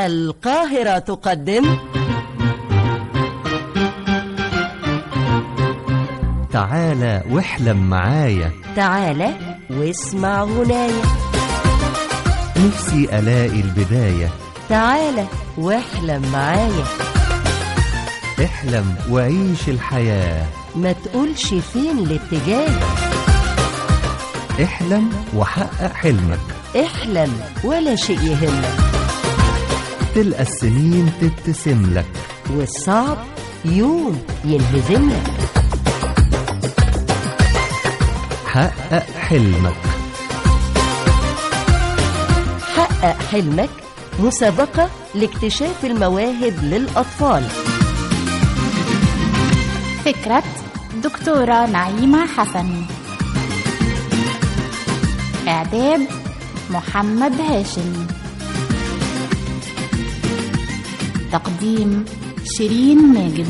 القاهرة تقدم تعالى واحلم معايا، تعالى واسمع غنايا، نفسي ألاقي البداية، تعالى واحلم معايا، احلم وعيش الحياة، ما تقولش فين الاتجاه، احلم وحقق حلمك، احلم ولا شيء يهمك، تلقى السنين تبتسم لك، والصعب يوم ينهزم لك، حقق حلمك. حقق حلمك مسابقة لاكتشاف المواهب للأطفال. فكرة دكتورة نعيمة حسن، إعداد محمد هاشم، تقديم شيرين ماجد.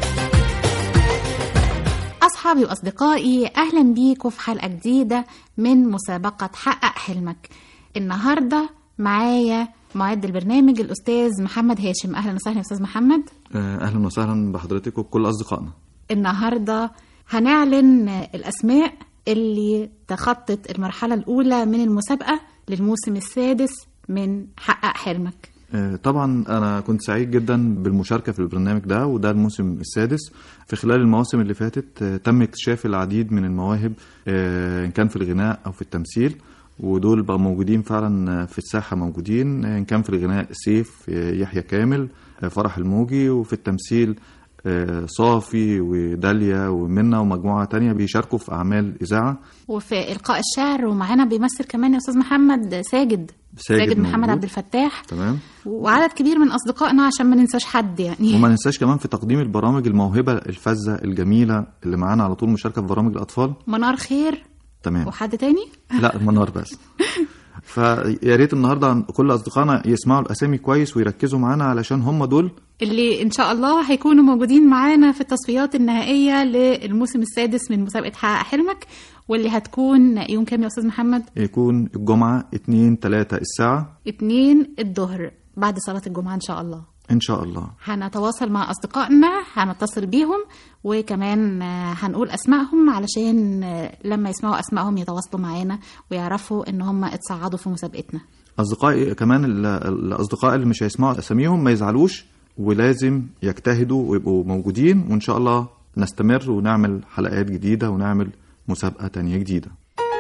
أصحابي وأصدقائي، أهلا بيكم في حلقة جديدة من مسابقة حقق حلمك. النهاردة معايا معد البرنامج الأستاذ محمد هاشم. أهلا وسهلا أستاذ محمد. أهلا وسهلا بحضرتك وبكل أصدقائنا. النهاردة هنعلن الأسماء اللي تخطت المرحلة الأولى من المسابقة للموسم السادس من حقق حلمك. طبعا أنا كنت سعيد جدا بالمشاركة في البرنامج ده، وده الموسم السادس. في خلال المواسم اللي فاتت تم اكتشاف العديد من المواهب، إن كان في الغناء أو في التمثيل، ودول بقى موجودين فعلا في الساحة موجودين. إن كان في الغناء سيف، يحيى كامل، فرح الموجي، وفي التمثيل صافي وداليا ومنة ومجموعة تانية بيشاركوا في أعمال إذاعة. وفي إلقاء الشعر ومعنا بيمثل كمان يا أستاذ محمد ساجد محمد عبد الفتاح. تمام. وعدد كبير من أصدقائنا عشان ما ننساش حد يعني. وما ننساش كمان في تقديم البرامج الموهبة الفذة الجميلة اللي معانا على طول مشاركة في برامج الأطفال. منار خير. تمام. وحد تاني؟ لا، منار بس. فيا ريت النهارده كل أصدقائنا يسمعوا الأسامي كويس ويركزوا معانا، علشان هم دول اللي إن شاء الله هيكونوا موجودين معانا في التصفيات النهائية للموسم السادس من مسابقة حقق حلمك، واللي هتكون يوم كام يا أستاذ محمد؟ يكون الجمعة 2-3 الساعة 2 الظهر بعد صلاة الجمعة إن شاء الله. إن شاء الله هنتواصل مع أصدقائنا، هنتصل بيهم، وكمان هنقول أسمائهم علشان لما يسمعوا أسمائهم يتواصلوا معانا ويعرفوا إن هم اتصعدوا في مسابقتنا. أصدقائي كمان، الأصدقاء اللي مش هيسمعوا أساميهم ما يزعلوش، ولازم يجتهدوا ويبقوا موجودين، وإن شاء الله نستمر ونعمل حلقات جديدة ونعمل مسابقة تانية جديدة.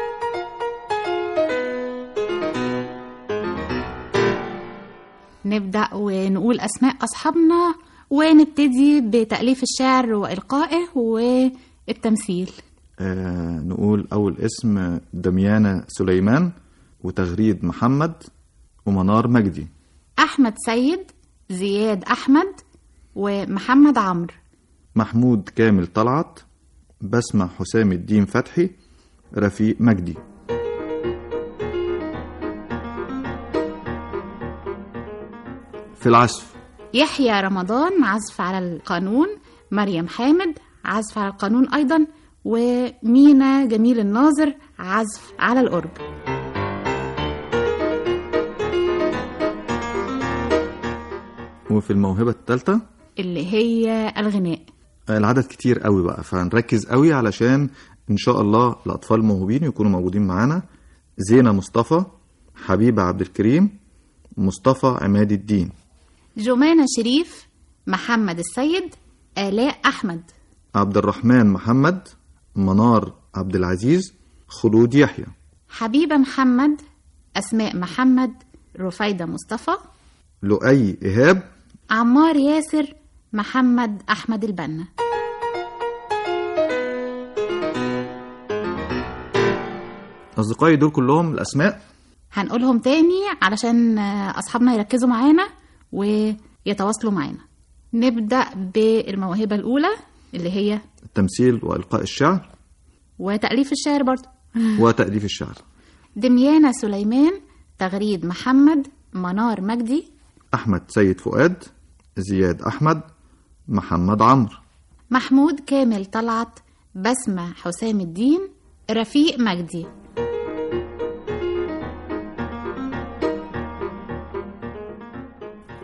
نبدأ ونقول أسماء أصحابنا، ونبتدي بتأليف الشعر وإلقائه والتمثيل. نقول أول اسم دميانة سليمان، وتغريد محمد، ومنار مجدي. أحمد سيد، زياد أحمد، ومحمد عمرو. محمود كامل طلعت، بسمة حسام الدين فتحي، رفيق مجدي. في العزف يحيى رمضان عزف على القانون، مريم حامد عزف على القانون أيضا، ومينا جميل الناظر عزف على الأورج. وفي الموهبة الثالثة اللي هي الغناء. العدد كتير قوي بقى، فنركز قوي علشان إن شاء الله الأطفال موهوبين يكونوا موجودين معانا. زينة مصطفى، حبيبة عبد الكريم، مصطفى عماد الدين. جمانة شريف، محمد السيد، آلاء أحمد. عبد الرحمن محمد، منار عبد العزيز، خلود يحيى. حبيبة محمد، أسماء محمد، رفيدة مصطفى، لؤي إيهاب، عمار ياسر، محمد أحمد البنا. أصدقائي دول كلهم الأسماء هنقولهم تاني علشان أصحابنا يركزوا معانا ويتواصلوا معانا. نبدأ بالموهبة الأولى اللي هي التمثيل وإلقاء الشعر وتأليف الشعر برضو. وتأليف الشعر. دميانة سليمان، تغريد محمد، منار مجدي، أحمد سيد فؤاد، زياد أحمد، محمد عمرو. محمود كامل طلعت، بسمة حسام الدين، رفيق مجدي.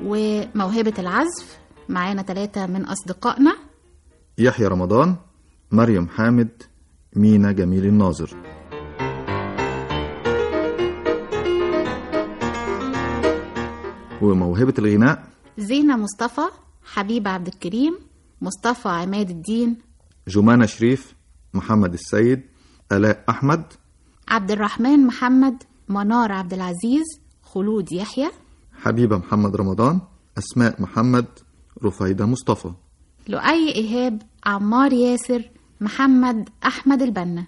وموهبة العزف معانا 3 من أصدقائنا: يحيى رمضان، مريم حامد، مينا جميل الناظر. وموهبة الغناء: زينة مصطفى، حبيب عبد الكريم، مصطفى عماد الدين، جمانة شريف، محمد السيد، آلاء أحمد، عبد الرحمن محمد، منار عبد العزيز، خلود يحيى، حبيبة محمد رمضان، أسماء محمد، رفيدة مصطفى. لؤي إيهاب، عمار ياسر، محمد أحمد البنا.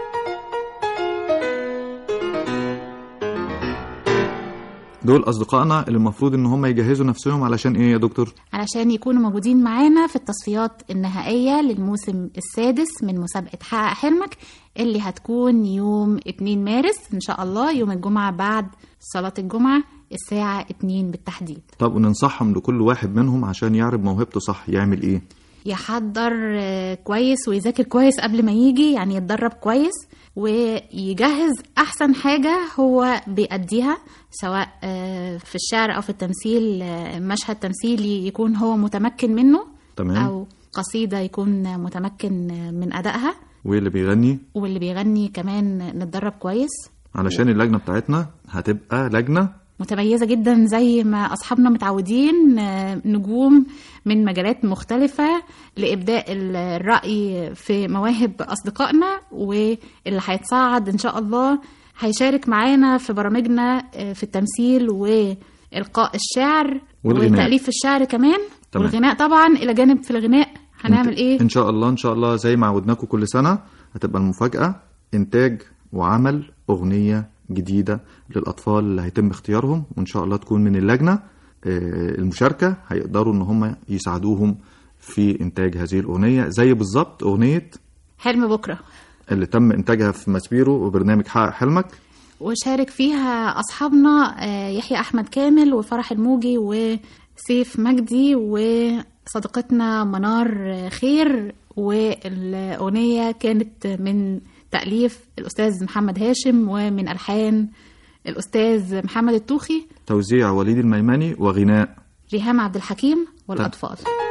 دول أصدقائنا اللي المفروض إن هم يجهزوا نفسهم علشان إيه يا دكتور؟ علشان يكونوا موجودين معانا في التصفيات النهائية للموسم السادس من مسابقة حقق حلمك، اللي هتكون يوم 2 مارس إن شاء الله، يوم الجمعة بعد صلاة الجمعة الساعة 2 بالتحديد. طب وننصحهم لكل واحد منهم عشان يعرف موهبته صح يعمل إيه؟ يحضر كويس ويذاكر كويس قبل ما يجي، يعني يتدرب كويس ويجهز أحسن حاجة هو بيأديها، سواء في الشعر أو في التمثيل، مشهد تمثيلي يكون هو متمكن منه. تمام. أو قصيدة يكون متمكن من أدائها. واللي بيغني كمان نتدرب كويس علشان اللجنة بتاعتنا هتبقى لجنة متميزة جدا زي ما أصحابنا متعودين، نجوم من مجالات مختلفة لإبداء الرأي في مواهب أصدقائنا، واللي هيتصعد إن شاء الله هيشارك معانا في برامجنا في التمثيل وإلقاء الشعر وتأليف الشعر كمان. تمام. والغناء طبعا إلى جانب في الغناء هنعمل إيه؟ إن شاء الله زي ما عودناكم كل سنة هتبقى المفاجأة إنتاج وعمل أغنية جديدة للأطفال اللي هيتم اختيارهم، وإن شاء الله تكون من اللجنة المشاركة هيقدروا إن هم يساعدوهم في إنتاج هذه الأغنية، زي بالظبط أغنية حلم بكرة اللي تم إنتاجها في مسبيرو وبرنامج حقق حلمك، وشارك فيها أصحابنا يحيى أحمد كامل وفرح الموجي وسيف مجدي وصديقتنا منار خير. والأغنية كانت من تأليف الأستاذ محمد هاشم ومن ألحان الأستاذ محمد التوخي، توزيع وليد الميماني، وغناء ريهام عبد الحكيم والأطفال.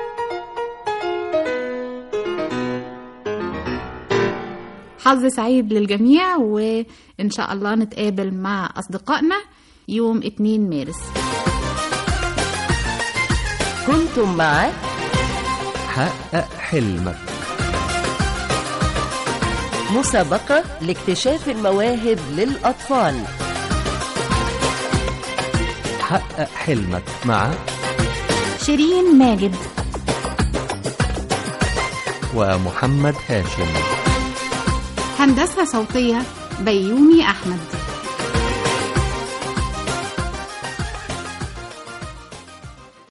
حظ سعيد للجميع، وإن شاء الله نتقابل مع أصدقائنا يوم 2 مارس. كنتم مع حقق حلمك، مسابقة لاكتشاف المواهب للأطفال. حقق حلمك مع شيرين ماجد ومحمد هاشم. هندسة صوتية بيومي أحمد.